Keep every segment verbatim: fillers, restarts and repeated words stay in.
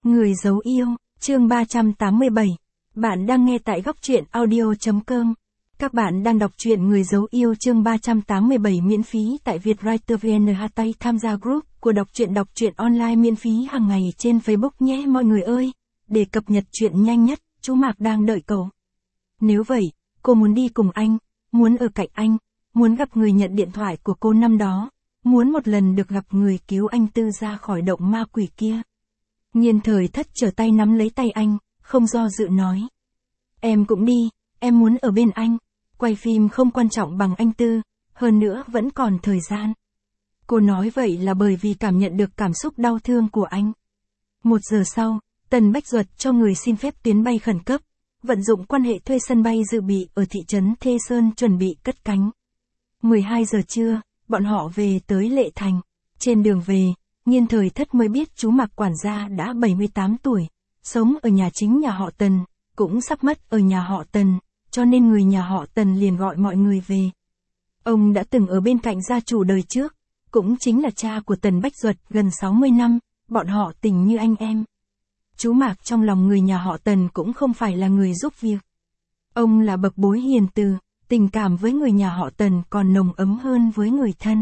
Người giấu yêu, chương ba trăm tám mươi bảy. Bạn đang nghe tại góc truyện audio chấm com. Các bạn đang đọc truyện Người giấu yêu chương ba trăm tám mươi bảy miễn phí tại Vietwriter vê en. Hashtag tham gia group của đọc truyện đọc truyện online miễn phí hàng ngày trên Facebook nhé mọi người ơi. Để cập nhật truyện nhanh nhất, chú Mạc đang đợi cậu. Nếu vậy, cô muốn đi cùng anh, muốn ở cạnh anh, muốn gặp người nhận điện thoại của cô năm đó, muốn một lần được gặp người cứu anh Tư ra khỏi động ma quỷ kia. Nhiên Thời Thất trở tay nắm lấy tay anh, không do dự nói. Em cũng đi, em muốn ở bên anh. Quay phim không quan trọng bằng anh Tư, hơn nữa vẫn còn thời gian. Cô nói vậy là bởi vì cảm nhận được cảm xúc đau thương của anh. Một giờ sau, Tần Bách Duật cho người xin phép tuyến bay khẩn cấp, vận dụng quan hệ thuê sân bay dự bị ở thị trấn Thê Sơn chuẩn bị cất cánh. mười hai giờ trưa, bọn họ về tới Lệ Thành. Trên đường về, Nhiên Thời Thất mới biết chú Mạc quản gia đã bảy mươi tám tuổi, sống ở nhà chính nhà họ Tần, cũng sắp mất ở nhà họ Tần, cho nên người nhà họ Tần liền gọi mọi người về. Ông đã từng ở bên cạnh gia chủ đời trước, cũng chính là cha của Tần Bách Duật gần sáu mươi năm, bọn họ tình như anh em. Chú Mạc trong lòng người nhà họ Tần cũng không phải là người giúp việc. Ông là bậc bối hiền từ, tình cảm với người nhà họ Tần còn nồng ấm hơn với người thân.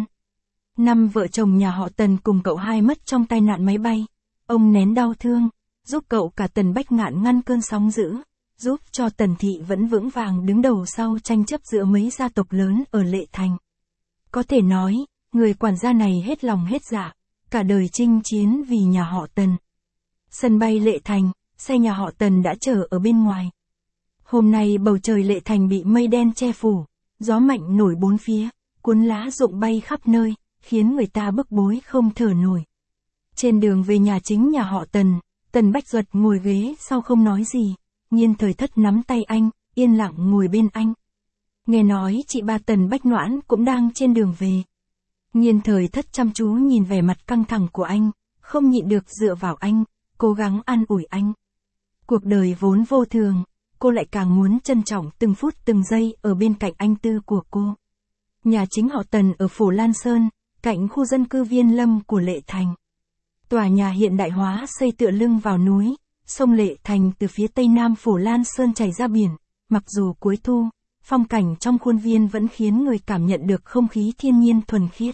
Năm vợ chồng nhà họ Tần cùng cậu hai mất trong tai nạn máy bay. Ông nén đau thương, giúp cậu cả Tần Bách Ngạn ngăn cơn sóng dữ, giúp cho Tần Thị vẫn vững vàng đứng đầu sau tranh chấp giữa mấy gia tộc lớn ở Lệ Thành. Có thể nói, người quản gia này hết lòng hết dạ, cả đời chinh chiến vì nhà họ Tần. Sân bay Lệ Thành, xe nhà họ Tần đã chờ ở bên ngoài. Hôm nay bầu trời Lệ Thành bị mây đen che phủ, gió mạnh nổi bốn phía, cuốn lá rụng bay khắp nơi, khiến người ta bức bối không thở nổi. Trên đường về nhà chính nhà họ Tần, Tần Bách Duật ngồi ghế sau không nói gì, Nhiên Thời Thất nắm tay anh, yên lặng ngồi bên anh. Nghe nói chị ba Tần Bách Noãn cũng đang trên đường về. Nhiên Thời Thất chăm chú nhìn vẻ mặt căng thẳng của anh, không nhịn được dựa vào anh, cố gắng an ủi anh. Cuộc đời vốn vô thường, cô lại càng muốn trân trọng từng phút từng giây ở bên cạnh anh Tư của cô. Nhà chính họ Tần ở Phổ Lan Sơn, cạnh khu dân cư Viên Lâm của Lệ Thành. Tòa nhà hiện đại hóa xây tựa lưng vào núi, sông Lệ Thành từ phía tây nam Phổ Lan Sơn chảy ra biển, mặc dù cuối thu, phong cảnh trong khuôn viên vẫn khiến người cảm nhận được không khí thiên nhiên thuần khiết.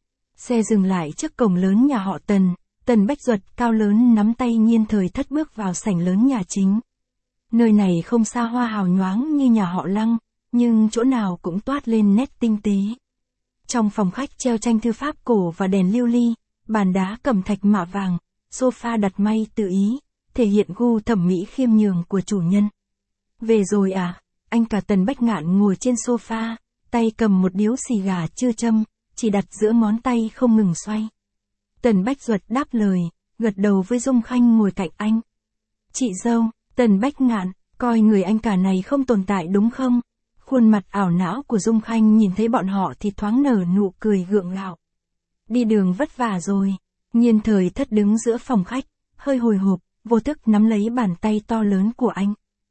Xe dừng lại trước cổng lớn nhà họ Tần, Tần Bách Duật cao lớn nắm tay Nhiên Thời Thất bước vào sảnh lớn nhà chính. Nơi này không xa hoa hào nhoáng như nhà họ Lăng, nhưng chỗ nào cũng toát lên nét tinh tế. Trong phòng khách treo tranh thư pháp cổ và đèn lưu ly, bàn đá cẩm thạch mạ vàng, sofa đặt may tự ý, thể hiện gu thẩm mỹ khiêm nhường của chủ nhân. Về rồi à? Anh cả Tần Bách Ngạn ngồi trên sofa, tay cầm một điếu xì gà chưa châm, chỉ đặt giữa ngón tay không ngừng xoay. Tần Bách Duật đáp lời, gật đầu với Dung Khanh ngồi cạnh anh. Chị dâu, Tần Bách Ngạn, coi người anh cả này không tồn tại đúng không? Khuôn mặt ảo não của Dung Khanh nhìn thấy bọn họ thì thoáng nở nụ cười gượng gạo. Đi đường vất vả rồi. Nhiên Thời Thất đứng giữa phòng khách, hơi hồi hộp, vô thức nắm lấy bàn tay to lớn của anh.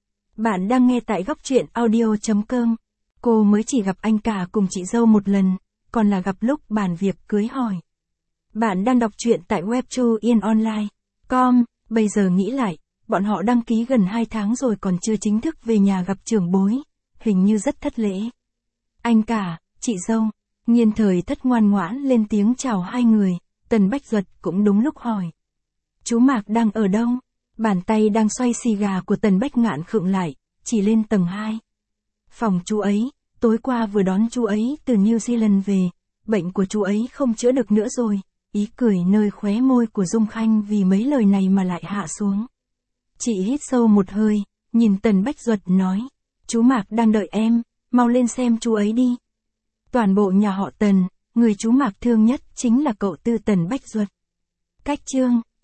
Bạn đang nghe tại góc truyện audio chấm com. Cô mới chỉ gặp anh cả cùng chị dâu một lần, còn là gặp lúc bàn việc cưới hỏi. Bạn đang đọc truyện tại webtoon online chấm com. Bây giờ nghĩ lại, bọn họ đăng ký gần hai tháng rồi còn chưa chính thức về nhà gặp trưởng bối. Hình như rất thất lễ. Anh cả, chị dâu. Nhiên Thời Thất ngoan ngoãn lên tiếng chào hai người, Tần Bách Duật cũng đúng lúc hỏi. Chú Mạc đang ở đâu? Bàn tay đang xoay xì gà của Tần Bách Ngạn khựng lại, chỉ lên tầng hai. Phòng chú ấy, tối qua vừa đón chú ấy từ New Zealand về, bệnh của chú ấy không chữa được nữa rồi. Ý cười nơi khóe môi của Dung Khanh vì mấy lời này mà lại hạ xuống. Chị hít sâu một hơi, nhìn Tần Bách Duật nói. Chú Mạc đang đợi em, mau lên xem chú ấy đi. Toàn bộ nhà họ Tần, người chú Mạc thương nhất chính là cậu Tư Tần Bách Duật. Cách chương,